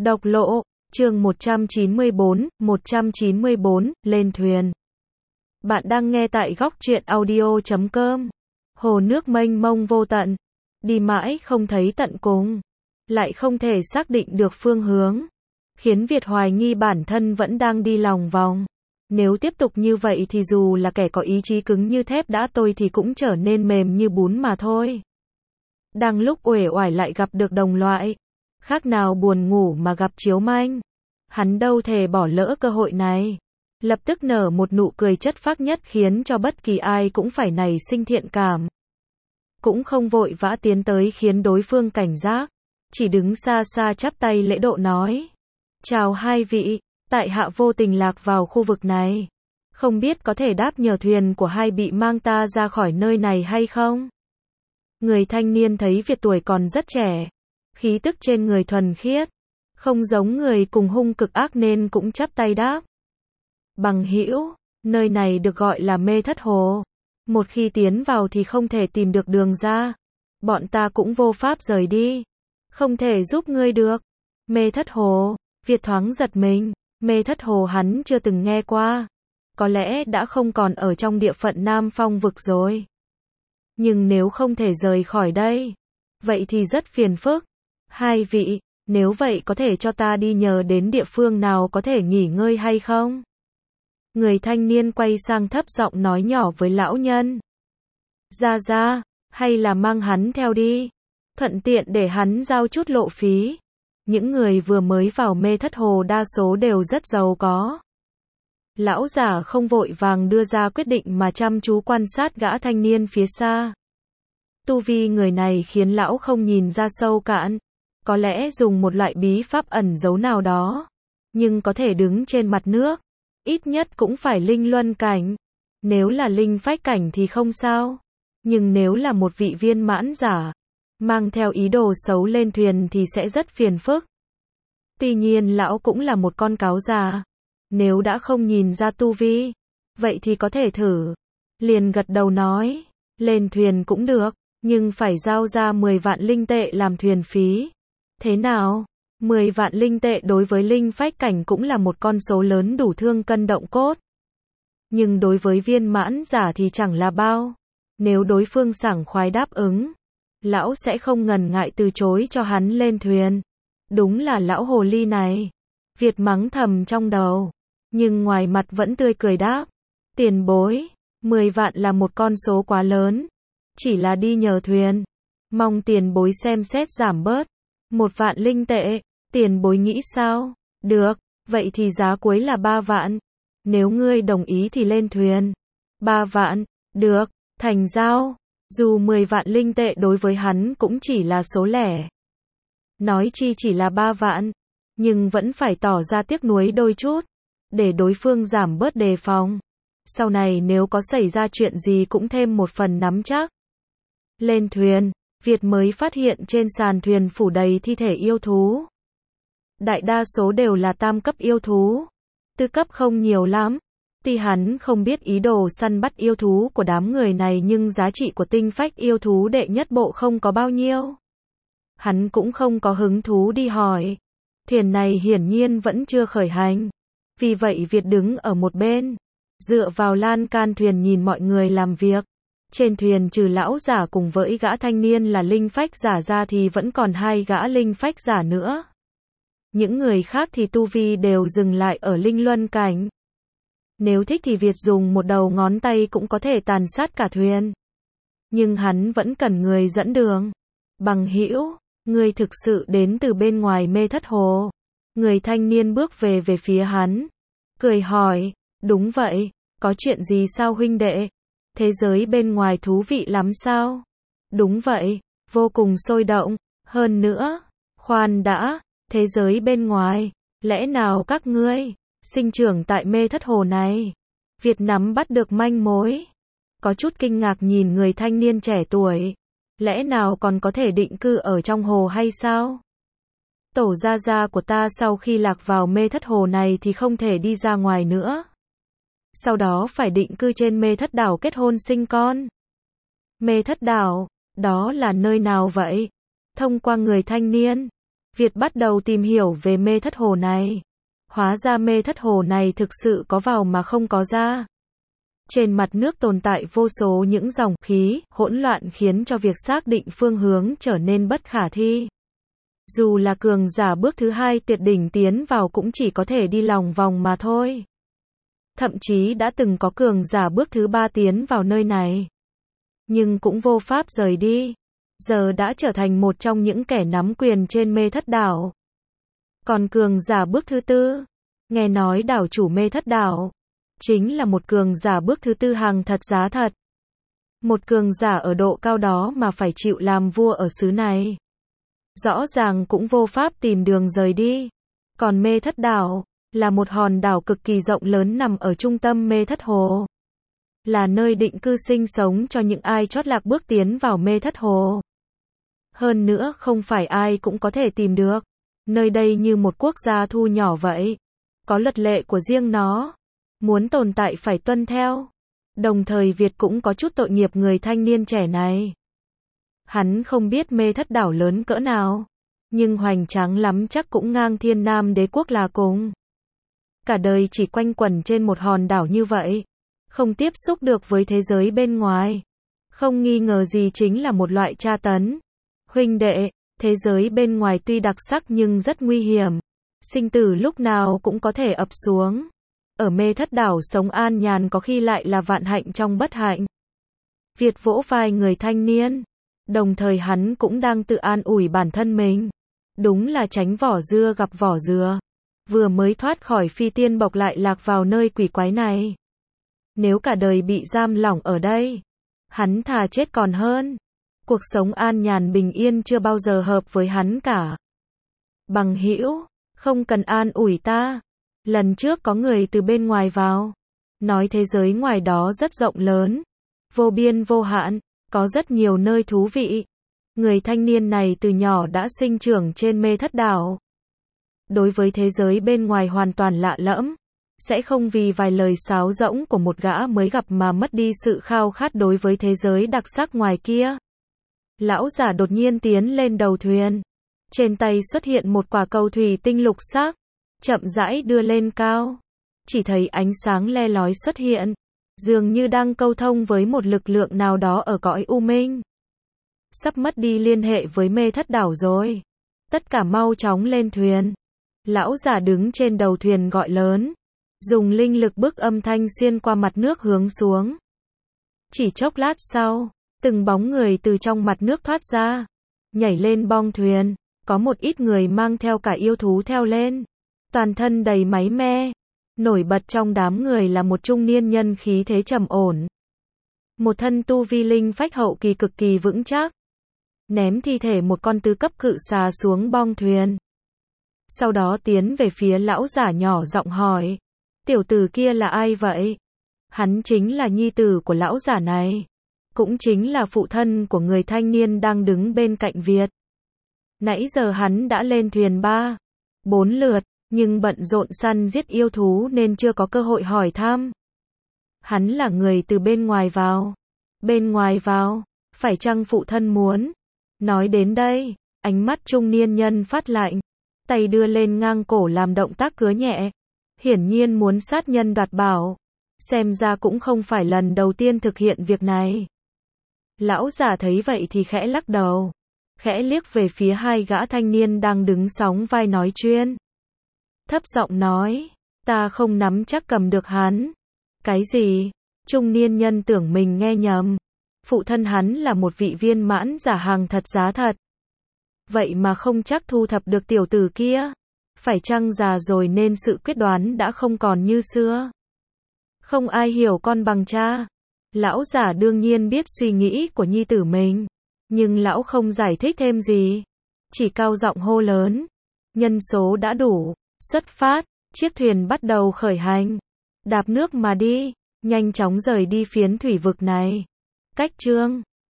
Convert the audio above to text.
Độc lộ, chương 194, lên thuyền. Bạn đang nghe tại góc truyện audio.com. Hồ nước mênh mông vô tận, đi mãi không thấy tận cùng, lại không thể xác định được phương hướng, khiến Việt hoài nghi bản thân vẫn đang đi lòng vòng. Nếu tiếp tục như vậy thì dù là kẻ có ý chí cứng như thép đã tôi thì cũng trở nên mềm như bún mà thôi. Đang lúc uể oải lại gặp được đồng loại, khác nào buồn ngủ mà gặp chiếu manh. Hắn đâu thể bỏ lỡ cơ hội này. Lập tức nở một nụ cười chất phác nhất khiến cho bất kỳ ai cũng phải nảy sinh thiện cảm. Cũng không vội vã tiến tới khiến đối phương cảnh giác, chỉ đứng xa xa chắp tay lễ độ nói: "Chào hai vị, tại hạ vô tình lạc vào khu vực này, không biết có thể đáp nhờ thuyền của hai vị mang ta ra khỏi nơi này hay không?" Người thanh niên thấy Việt tuổi còn rất trẻ, khí tức trên người thuần khiết, không giống người cùng hung cực ác nên cũng chắp tay đáp: "Bằng hữu, nơi này được gọi là Mê Thất Hồ. Một khi tiến vào thì không thể tìm được đường ra. Bọn ta cũng vô pháp rời đi, không thể giúp ngươi được." Mê Thất Hồ, Việt thoáng giật mình, Mê Thất Hồ hắn chưa từng nghe qua. Có lẽ đã không còn ở trong địa phận Nam Phong vực rồi. Nhưng nếu không thể rời khỏi đây, vậy thì rất phiền phức. Hai vị, nếu vậy có thể cho ta đi nhờ đến địa phương nào có thể nghỉ ngơi hay không? Người thanh niên quay sang thấp giọng nói nhỏ với lão nhân: Ra, hay là mang hắn theo đi, thuận tiện để hắn giao chút lộ phí. Những người vừa mới vào Mê Thất Hồ đa số đều rất giàu có. Lão giả không vội vàng đưa ra quyết định mà chăm chú quan sát gã thanh niên phía xa. Tu vi người này khiến lão không nhìn ra sâu cạn, có lẽ dùng một loại bí pháp ẩn giấu nào đó, nhưng có thể đứng trên mặt nước, ít nhất cũng phải linh luân cảnh. Nếu là linh phách cảnh thì không sao, nhưng nếu là một vị viên mãn giả, mang theo ý đồ xấu lên thuyền thì sẽ rất phiền phức. Tuy nhiên lão cũng là một con cáo già, nếu đã không nhìn ra tu vi, vậy thì có thể thử. Liền gật đầu nói: "Lên thuyền cũng được, nhưng phải giao ra 10 vạn linh tệ làm thuyền phí." Thế nào? 10 vạn linh tệ đối với linh phách cảnh cũng là một con số lớn đủ thương cân động cốt. Nhưng đối với viên mãn giả thì chẳng là bao. Nếu đối phương sảng khoái đáp ứng, lão sẽ không ngần ngại từ chối cho hắn lên thuyền. Đúng là lão hồ ly này. Việt mắng thầm trong đầu, nhưng ngoài mặt vẫn tươi cười đáp: "Tiền bối, 10 vạn là một con số quá lớn, chỉ là đi nhờ thuyền, mong tiền bối xem xét giảm bớt 1 vạn linh tệ, tiền bối nghĩ sao?" "Được, vậy thì giá cuối là 3 vạn. Nếu ngươi đồng ý thì lên thuyền." 3 vạn, được, thành giao. Dù 10 vạn linh tệ đối với hắn cũng chỉ là số lẻ. Nói chi chỉ là 3 vạn, nhưng vẫn phải tỏ ra tiếc nuối đôi chút, để đối phương giảm bớt đề phòng. Sau này nếu có xảy ra chuyện gì cũng thêm một phần nắm chắc. Lên thuyền, Việt mới phát hiện trên sàn thuyền phủ đầy thi thể yêu thú. Đại đa số đều là tam cấp yêu thú, tư cấp không nhiều lắm. Tuy hắn không biết ý đồ săn bắt yêu thú của đám người này nhưng giá trị của tinh phách yêu thú đệ nhất bộ không có bao nhiêu. Hắn cũng không có hứng thú đi hỏi. Thuyền này hiển nhiên vẫn chưa khởi hành. Vì vậy Việt đứng ở một bên, dựa vào lan can thuyền nhìn mọi người làm việc. Trên thuyền trừ lão giả cùng với gã thanh niên là linh phách giả ra thì vẫn còn 2 gã linh phách giả nữa. Những người khác thì tu vi đều dừng lại ở linh luân cảnh. Nếu thích thì Việt dùng một đầu ngón tay cũng có thể tàn sát cả thuyền. Nhưng hắn vẫn cần người dẫn đường. "Bằng hữu, ngươi thực sự đến từ bên ngoài Mê Thất Hồ?" Người thanh niên bước về phía hắn, cười hỏi: "Đúng vậy, có chuyện gì sao huynh đệ? Thế giới bên ngoài thú vị lắm sao?" "Đúng vậy, vô cùng sôi động, hơn nữa." "Khoan đã, thế giới bên ngoài, lẽ nào các ngươi sinh trưởng tại Mê Thất Hồ này?" Việt nắm bắt được manh mối, có chút kinh ngạc nhìn người thanh niên trẻ tuổi. "Lẽ nào còn có thể định cư ở trong hồ hay sao? Tổ gia gia của ta sau khi lạc vào Mê Thất Hồ này thì không thể đi ra ngoài nữa. Sau đó phải định cư trên Mê Thất Đảo kết hôn sinh con." "Mê Thất Đảo, đó là nơi nào vậy?" Thông qua người thanh niên, Việt bắt đầu tìm hiểu về mê thất hồ này. Hóa ra mê thất hồ này thực sự có vào mà không có ra. Trên mặt nước tồn tại vô số những dòng khí hỗn loạn khiến cho việc xác định phương hướng trở nên bất khả thi. Dù là cường giả bước thứ 2 tuyệt đỉnh tiến vào cũng chỉ có thể đi lòng vòng mà thôi. Thậm chí đã từng có cường giả bước thứ 3 tiến vào nơi này. Nhưng cũng vô pháp rời đi. Giờ đã trở thành một trong những kẻ nắm quyền trên mê thất đảo. Còn cường giả bước thứ 4, nghe nói đảo chủ mê thất đảo chính là một cường giả bước thứ 4 hàng thật giá thật. Một cường giả ở độ cao đó mà phải chịu làm vua ở xứ này. Rõ ràng cũng vô pháp tìm đường rời đi. Còn mê thất đảo là một hòn đảo cực kỳ rộng lớn nằm ở trung tâm mê thất hồ. Là nơi định cư sinh sống cho những ai chót lạc bước tiến vào mê thất hồ. Hơn nữa không phải ai cũng có thể tìm được. Nơi đây như một quốc gia thu nhỏ vậy. Có luật lệ của riêng nó. Muốn tồn tại phải tuân theo. Đồng thời Việt cũng có chút tội nghiệp người thanh niên trẻ này. Hắn không biết mê thất đảo lớn cỡ nào. Nhưng hoành tráng lắm chắc cũng ngang Thiên Nam Đế quốc là cùng. Cả đời chỉ quanh quẩn trên một hòn đảo như vậy. Không tiếp xúc được với thế giới bên ngoài. Không nghi ngờ gì chính là một loại tra tấn. Huynh đệ, thế giới bên ngoài tuy đặc sắc nhưng rất nguy hiểm. Sinh tử lúc nào cũng có thể ập xuống. Ở mê thất đảo sống an nhàn có khi lại là vạn hạnh trong bất hạnh. Việt vỗ vai người thanh niên. Đồng thời hắn cũng đang tự an ủi bản thân mình. Đúng là tránh vỏ dưa gặp vỏ dừa. Vừa mới thoát khỏi phi tiên bộc lại lạc vào nơi quỷ quái này. Nếu cả đời bị giam lỏng ở đây, hắn thà chết còn hơn. Cuộc sống an nhàn bình yên chưa bao giờ hợp với hắn cả. Bằng hữu, không cần an ủi ta. Lần trước có người từ bên ngoài vào. Nói thế giới ngoài đó rất rộng lớn. Vô biên vô hạn. Có rất nhiều nơi thú vị. Người thanh niên này từ nhỏ đã sinh trưởng trên mê thất đảo. Đối với thế giới bên ngoài hoàn toàn lạ lẫm. Sẽ không vì vài lời sáo rỗng của một gã mới gặp mà mất đi sự khao khát đối với thế giới đặc sắc ngoài kia. Lão giả đột nhiên tiến lên đầu thuyền. Trên tay xuất hiện một quả cầu thủy tinh lục sắc. Chậm rãi đưa lên cao. Chỉ thấy ánh sáng le lói xuất hiện. Dường như đang câu thông với một lực lượng nào đó ở cõi u minh. Sắp mất đi liên hệ với mê thất đảo rồi. Tất cả mau chóng lên thuyền. Lão giả đứng trên đầu thuyền gọi lớn. Dùng linh lực bức âm thanh xuyên qua mặt nước hướng xuống. Chỉ chốc lát sau, từng bóng người từ trong mặt nước thoát ra. Nhảy lên bong thuyền. Có một ít người mang theo cả yêu thú theo lên. Toàn thân đầy máy me. Nổi bật trong đám người là một trung niên nhân khí thế trầm ổn. Một thân tu vi linh phách hậu kỳ cực kỳ vững chắc. Ném thi thể một con tứ cấp cự xà xuống bong thuyền. Sau đó tiến về phía lão giả nhỏ giọng hỏi. Tiểu tử kia là ai vậy? Hắn chính là nhi tử của lão giả này. Cũng chính là phụ thân của người thanh niên đang đứng bên cạnh Việt. Nãy giờ hắn đã lên thuyền 3-4 lượt. Nhưng bận rộn săn giết yêu thú nên chưa có cơ hội hỏi thăm. Hắn là người từ bên ngoài vào. Bên ngoài vào, phải chăng phụ thân muốn? Nói đến đây, ánh mắt trung niên nhân phát lạnh. Tay đưa lên ngang cổ làm động tác cứa nhẹ. Hiển nhiên muốn sát nhân đoạt bảo. Xem ra cũng không phải lần đầu tiên thực hiện việc này. Lão giả thấy vậy thì khẽ lắc đầu. Khẽ liếc về phía hai gã thanh niên đang đứng sóng vai nói chuyện. Thấp giọng nói, ta không nắm chắc cầm được hắn. Cái gì? Trung niên nhân tưởng mình nghe nhầm. Phụ thân hắn là một vị viên mãn giả hàng thật giá thật. Vậy mà không chắc thu thập được tiểu tử kia. Phải chăng già rồi nên sự quyết đoán đã không còn như xưa. Không ai hiểu con bằng cha. Lão giả đương nhiên biết suy nghĩ của nhi tử mình. Nhưng lão không giải thích thêm gì. Chỉ cao giọng hô lớn. Nhân số đã đủ. Xuất phát, chiếc thuyền bắt đầu khởi hành. Đạp nước mà đi, nhanh chóng rời đi phiến thủy vực này. Cách chương